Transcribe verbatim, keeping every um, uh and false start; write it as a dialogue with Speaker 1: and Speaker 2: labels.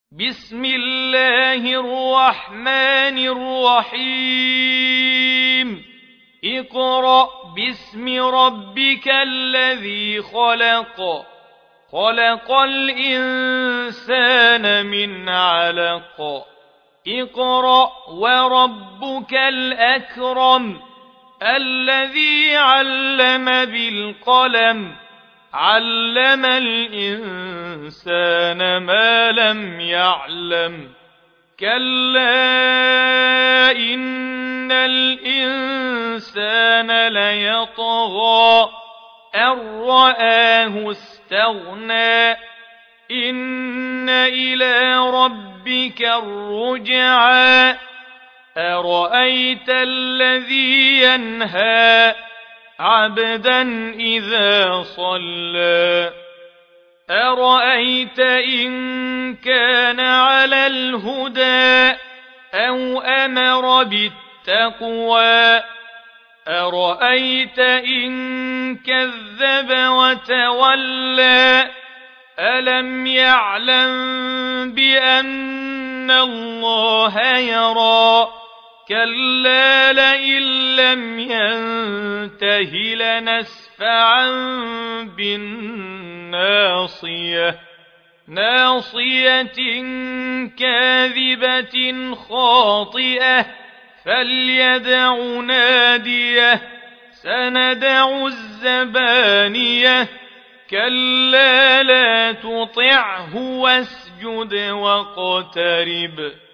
Speaker 1: بسم الله الرحمن الرحيم اقرأ باسم ربك الذي خلق خلق الإنسان من علق اقرأ وربك الأكرم الذي علم بالقلم علم الإنسان ما لم يعلم كلا إن الإنسان ليطغى أن رآه استغنى إن إلى ربك الرجعى أرأيت الذي ينهى عبدا إذا صلى أرأيت إن كان على الهدى أو أمر بالتقوى أرأيت إن كذب وتولى ألم يعلم بأن الله يرى كلا لئن لم ينته لنسفعا بالناصية ناصية كاذبة خاطئة فليدع ناديه سندع الزبانية كلا لا تطعه واسجد واقترب